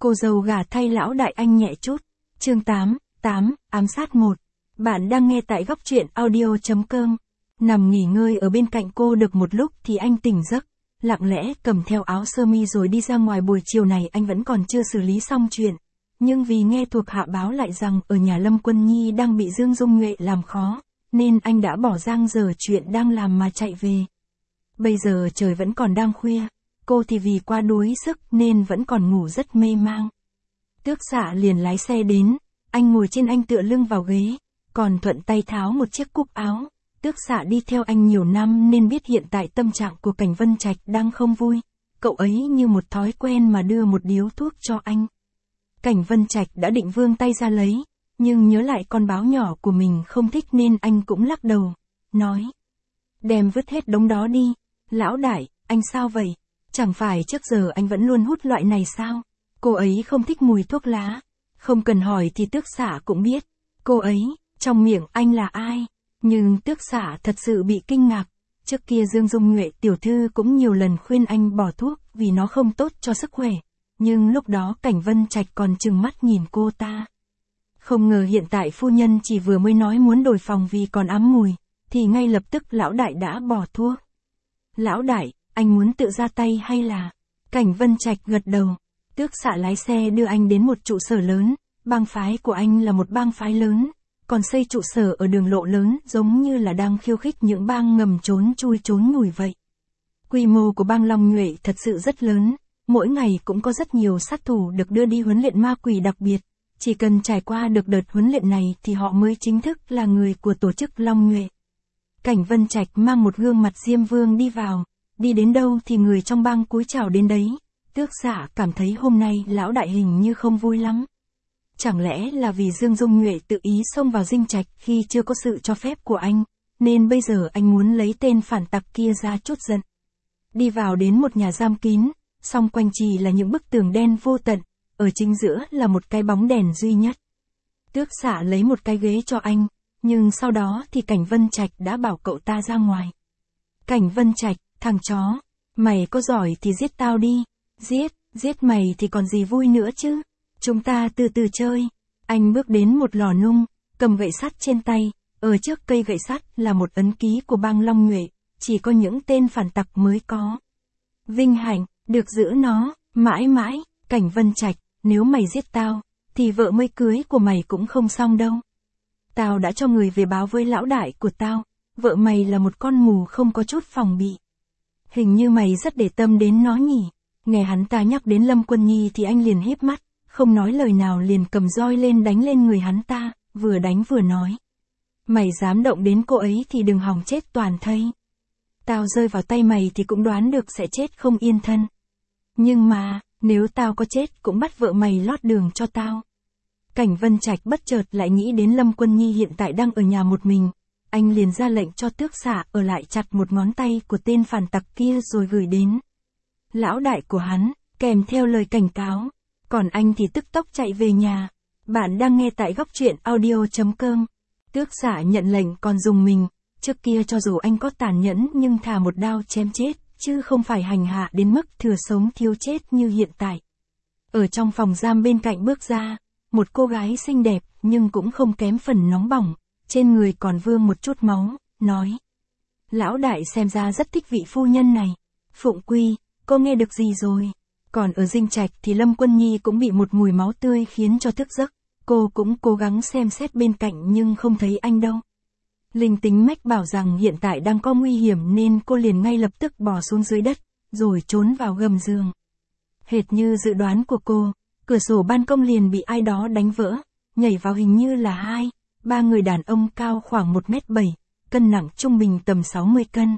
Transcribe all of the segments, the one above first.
Cô dâu gả thay lão đại anh nhẹ chút. Chương 8, ám sát 1. Bạn đang nghe tại góc truyện audio.com. Nằm nghỉ ngơi ở bên cạnh cô được một lúc thì anh tỉnh giấc, lặng lẽ cầm theo áo sơ mi rồi đi ra ngoài. Buổi chiều này anh vẫn còn chưa xử lý xong chuyện, nhưng vì nghe thuộc hạ báo lại rằng ở nhà Lâm Quân Nhi đang bị Dương Dung Nhuệ làm khó, nên anh đã bỏ dang dở chuyện đang làm mà chạy về. Bây giờ trời vẫn còn đang khuya, cô thì vì quá đuối sức nên vẫn còn ngủ rất mê mang. Tước Xạ liền lái xe đến, anh ngồi trên, anh tựa lưng vào ghế, còn thuận tay tháo một chiếc cúc áo. Tước Xạ đi theo anh nhiều năm nên biết hiện tại tâm trạng của Cảnh Vân Trạch đang không vui. Cậu ấy như một thói quen mà đưa một điếu thuốc cho anh. Cảnh Vân Trạch đã định vươn tay ra lấy, nhưng nhớ lại con báo nhỏ của mình không thích nên anh cũng lắc đầu, nói: đem vứt hết đống đó đi. Lão đại, anh sao vậy? Chẳng phải trước giờ anh vẫn luôn hút loại này sao? Cô ấy không thích mùi thuốc lá. Không cần hỏi thì Tước Xạ cũng biết. Cô ấy, trong miệng anh là ai? Nhưng Tước Xạ thật sự bị kinh ngạc. Trước kia Dương Dung Nhuệ tiểu thư cũng nhiều lần khuyên anh bỏ thuốc vì nó không tốt cho sức khỏe. Nhưng lúc đó Cảnh Vân Trạch còn trừng mắt nhìn cô ta. Không ngờ hiện tại phu nhân chỉ vừa mới nói muốn đổi phòng vì còn ám mùi, thì ngay lập tức lão đại đã bỏ thuốc. Lão đại, anh muốn tự ra tay hay là? Cảnh Vân Trạch gật đầu. Tước Xạ lái xe đưa anh đến một trụ sở lớn. Bang phái của anh là một bang phái lớn, còn xây trụ sở ở đường lộ lớn giống như là đang khiêu khích những bang ngầm trốn chui trốn nhủi vậy. Quy mô của bang Long Nhuệ thật sự rất lớn, mỗi ngày cũng có rất nhiều sát thủ được đưa đi huấn luyện ma quỷ đặc biệt. Chỉ cần trải qua được đợt huấn luyện này thì họ mới chính thức là người của tổ chức Long Nhuệ. Cảnh Vân Trạch mang một gương mặt Diêm Vương đi vào, đi đến đâu thì người trong bang cúi chào đến đấy. Tước Xạ cảm thấy hôm nay lão đại hình như không vui lắm. Chẳng lẽ là vì Dương Dung Nhuệ tự ý xông vào dinh trạch khi chưa có sự cho phép của anh, nên bây giờ anh muốn lấy tên phản tặc kia ra trút giận. Đi vào đến một nhà giam kín, xung quanh chỉ là những bức tường đen vô tận, ở chính giữa là một cái bóng đèn duy nhất. Tước Xạ lấy một cái ghế cho anh, nhưng sau đó thì Cảnh Vân Trạch đã bảo cậu ta ra ngoài. Cảnh Vân Trạch, thằng chó, mày có giỏi thì giết tao đi. Giết mày thì còn gì vui nữa chứ. Chúng ta từ từ chơi. Anh bước đến một lò nung, cầm gậy sắt trên tay. Ở trước cây gậy sắt là một ấn ký của bang Long Nhuệ, chỉ có những tên phản tặc mới có. Vinh hạnh, được giữ nó, mãi mãi. Cảnh Vân Trạch, nếu mày giết tao, thì vợ mới cưới của mày cũng không xong đâu. Tao đã cho người về báo với lão đại của tao, vợ mày là một con mù không có chút phòng bị. Hình như mày rất để tâm đến nó nhỉ. Nghe hắn ta nhắc đến Lâm Quân Nhi thì anh liền híp mắt, không nói lời nào liền cầm roi lên đánh lên người hắn ta, vừa đánh vừa nói: mày dám động đến cô ấy thì đừng hòng chết toàn thây. Tao rơi vào tay mày thì cũng đoán được sẽ chết không yên thân. Nhưng mà, nếu tao có chết cũng bắt vợ mày lót đường cho tao. Cảnh Vân Trạch bất chợt lại nghĩ đến Lâm Quân Nhi hiện tại đang ở nhà một mình. Anh liền ra lệnh cho Tước Xạ ở lại chặt một ngón tay của tên phản tặc kia rồi gửi đến lão đại của hắn, kèm theo lời cảnh cáo. Còn anh thì tức tốc chạy về nhà. Bạn đang nghe tại góc truyện audio.com. Tước Xạ nhận lệnh còn dùng mình. Trước kia cho dù anh có tàn nhẫn nhưng thà một đao chém chết, chứ không phải hành hạ đến mức thừa sống thiếu chết như hiện tại. Ở trong phòng giam bên cạnh bước ra, một cô gái xinh đẹp nhưng cũng không kém phần nóng bỏng, trên người còn vương một chút máu, nói: lão đại xem ra rất thích vị phu nhân này. Phụng Quy, cô nghe được gì rồi? Còn ở dinh trạch thì Lâm Quân Nhi cũng bị một mùi máu tươi khiến cho thức giấc. Cô cũng cố gắng xem xét bên cạnh nhưng không thấy anh đâu. Linh tính mách bảo rằng hiện tại đang có nguy hiểm nên cô liền ngay lập tức bỏ xuống dưới đất, rồi trốn vào gầm giường. Hệt như dự đoán của cô, cửa sổ ban công liền bị ai đó đánh vỡ, nhảy vào hình như là 2-3 người đàn ông cao khoảng 1m7, cân nặng trung bình tầm 60 cân.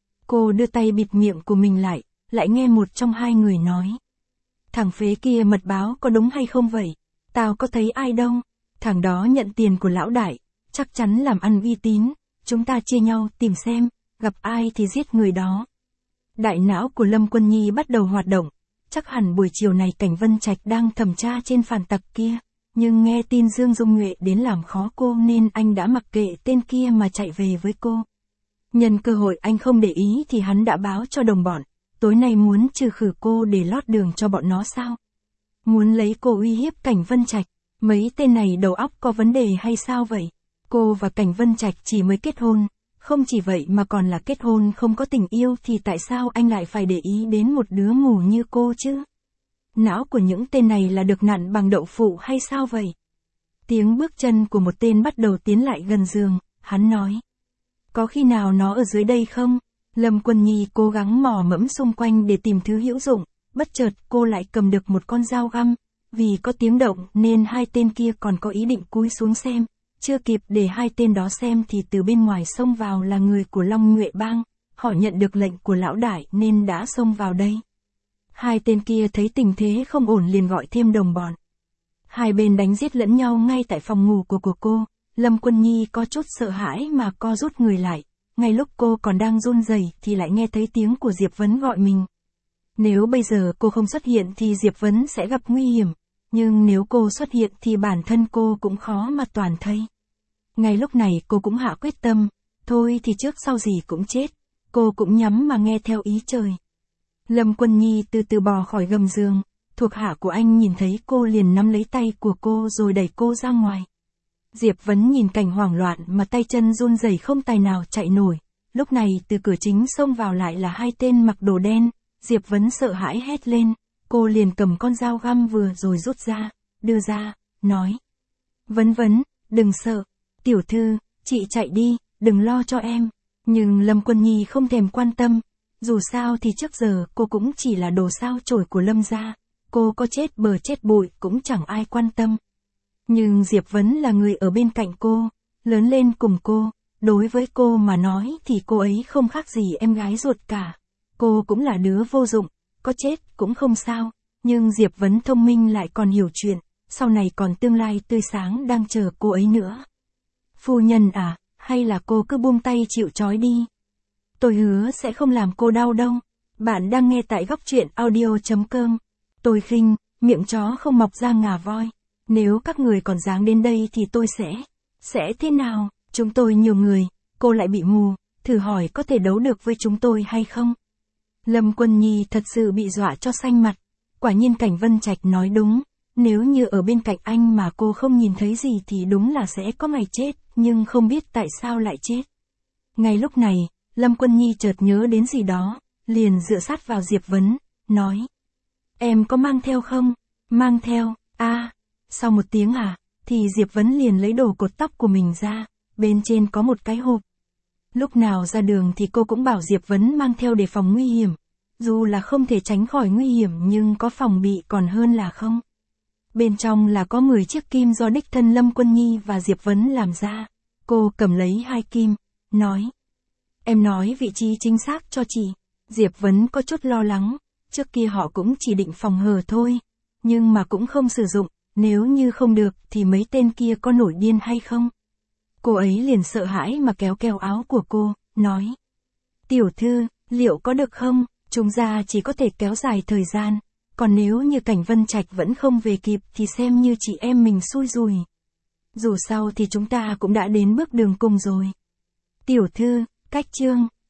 Cô đưa tay bịt miệng của mình lại nghe một trong hai người nói: thằng phế kia mật báo có đúng hay không vậy? Tao có thấy ai đâu. Thằng đó nhận tiền của lão đại, chắc chắn làm ăn uy tín. Chúng ta chia nhau tìm xem, gặp ai thì giết người đó. Đại não của Lâm Quân Nhi bắt đầu hoạt động. Chắc hẳn buổi chiều này Cảnh Vân Trạch đang thẩm tra trên phản tặc kia. Nhưng nghe tin Dương Dung Nhuệ đến làm khó cô nên anh đã mặc kệ tên kia mà chạy về với cô. Nhân cơ hội anh không để ý thì hắn đã báo cho đồng bọn. Tối nay muốn trừ khử cô để lót đường cho bọn nó sao? Muốn lấy cô uy hiếp Cảnh Vân Trạch. Mấy tên này đầu óc có vấn đề hay sao vậy? Cô và Cảnh Vân Trạch chỉ mới kết hôn. Không chỉ vậy mà còn là kết hôn không có tình yêu thì tại sao anh lại phải để ý đến một đứa mù như cô chứ? Não của những tên này là được nặn bằng đậu phụ hay sao vậy? Tiếng bước chân của một tên bắt đầu tiến lại gần giường, hắn nói. Có khi nào nó ở dưới đây không? Lâm Quân Nhi cố gắng mò mẫm xung quanh để tìm thứ hữu dụng, bất chợt cô lại cầm được một con dao găm. Vì có tiếng động nên hai tên kia còn có ý định cúi xuống xem. Chưa kịp để hai tên đó xem thì từ bên ngoài xông vào là người của Long Nhuệ Bang. Họ nhận được lệnh của lão đại nên đã xông vào đây. Hai tên kia thấy tình thế không ổn liền gọi thêm đồng bọn. Hai bên đánh giết lẫn nhau ngay tại phòng ngủ của cô. Lâm Quân Nhi có chút sợ hãi mà co rút người lại. Ngay lúc cô còn đang run rẩy thì lại nghe thấy tiếng của Diệp Vấn gọi mình. Nếu bây giờ cô không xuất hiện thì Diệp Vấn sẽ gặp nguy hiểm. Nhưng nếu cô xuất hiện thì bản thân cô cũng khó mà toàn thây. Ngay lúc này cô cũng hạ quyết tâm. Thôi thì trước sau gì cũng chết. Cô cũng nhắm mà nghe theo ý trời. Lâm Quân Nhi từ từ bò khỏi gầm giường. Thuộc hạ của anh nhìn thấy cô liền nắm lấy tay của cô rồi đẩy cô ra ngoài. Diệp Vấn nhìn cảnh hoảng loạn mà tay chân run rẩy không tài nào chạy nổi. Lúc này từ cửa chính xông vào lại là hai tên mặc đồ đen. Diệp Vấn sợ hãi hét lên. Cô liền cầm con dao găm vừa rồi rút ra, đưa ra, nói. Vấn, đừng sợ. Tiểu thư, chị chạy đi, đừng lo cho em. Nhưng Lâm Quân Nhi không thèm quan tâm. Dù sao thì trước giờ cô cũng chỉ là đồ sao chổi của Lâm gia. Cô có chết bờ chết bụi cũng chẳng ai quan tâm. Nhưng Diệp Vấn là người ở bên cạnh cô, lớn lên cùng cô. Đối với cô mà nói thì cô ấy không khác gì em gái ruột cả. Cô cũng là đứa vô dụng, có chết cũng không sao. Nhưng Diệp Vấn thông minh lại còn hiểu chuyện, sau này còn tương lai tươi sáng đang chờ cô ấy nữa. Phu nhân à, hay là cô cứ buông tay chịu trói đi. Tôi hứa sẽ không làm cô đau đâu. Bạn đang nghe tại góc truyện audio.com. Tôi khinh, miệng chó không mọc ra ngà voi. Nếu các người còn dáng đến đây thì tôi sẽ thế nào? Chúng tôi nhiều người, cô lại bị mù, thử hỏi có thể đấu được với chúng tôi hay không? Lâm Quân Nhi thật sự bị dọa cho xanh mặt. Quả nhiên Cảnh Vân Trạch nói đúng, nếu như ở bên cạnh anh mà cô không nhìn thấy gì thì đúng là sẽ có ngày chết, nhưng không biết tại sao lại chết. Ngay lúc này, Lâm Quân Nhi chợt nhớ đến gì đó, liền dựa sát vào Diệp Vấn, nói. Em có mang theo không? Mang theo, sau một tiếng thì Diệp Vấn liền lấy đồ cột tóc của mình ra, bên trên có một cái hộp. Lúc nào ra đường thì cô cũng bảo Diệp Vấn mang theo để phòng nguy hiểm. Dù là không thể tránh khỏi nguy hiểm nhưng có phòng bị còn hơn là không. Bên trong là có 10 chiếc kim do đích thân Lâm Quân Nhi và Diệp Vấn làm ra. Cô cầm lấy 2 kim, nói. Em nói vị trí chính xác cho chị. Diệp Vấn có chút lo lắng, trước kia họ cũng chỉ định phòng hờ thôi. Nhưng mà cũng không sử dụng, nếu như không được thì mấy tên kia có nổi điên hay không? Cô ấy liền sợ hãi mà kéo áo của cô, nói. Tiểu thư, liệu có được không? Chúng ta chỉ có thể kéo dài thời gian. Còn nếu như Cảnh Vân Trạch vẫn không về kịp thì xem như chị em mình xui rủi. Dù sao thì chúng ta cũng đã đến bước đường cùng rồi. Tiểu thư, cách chương.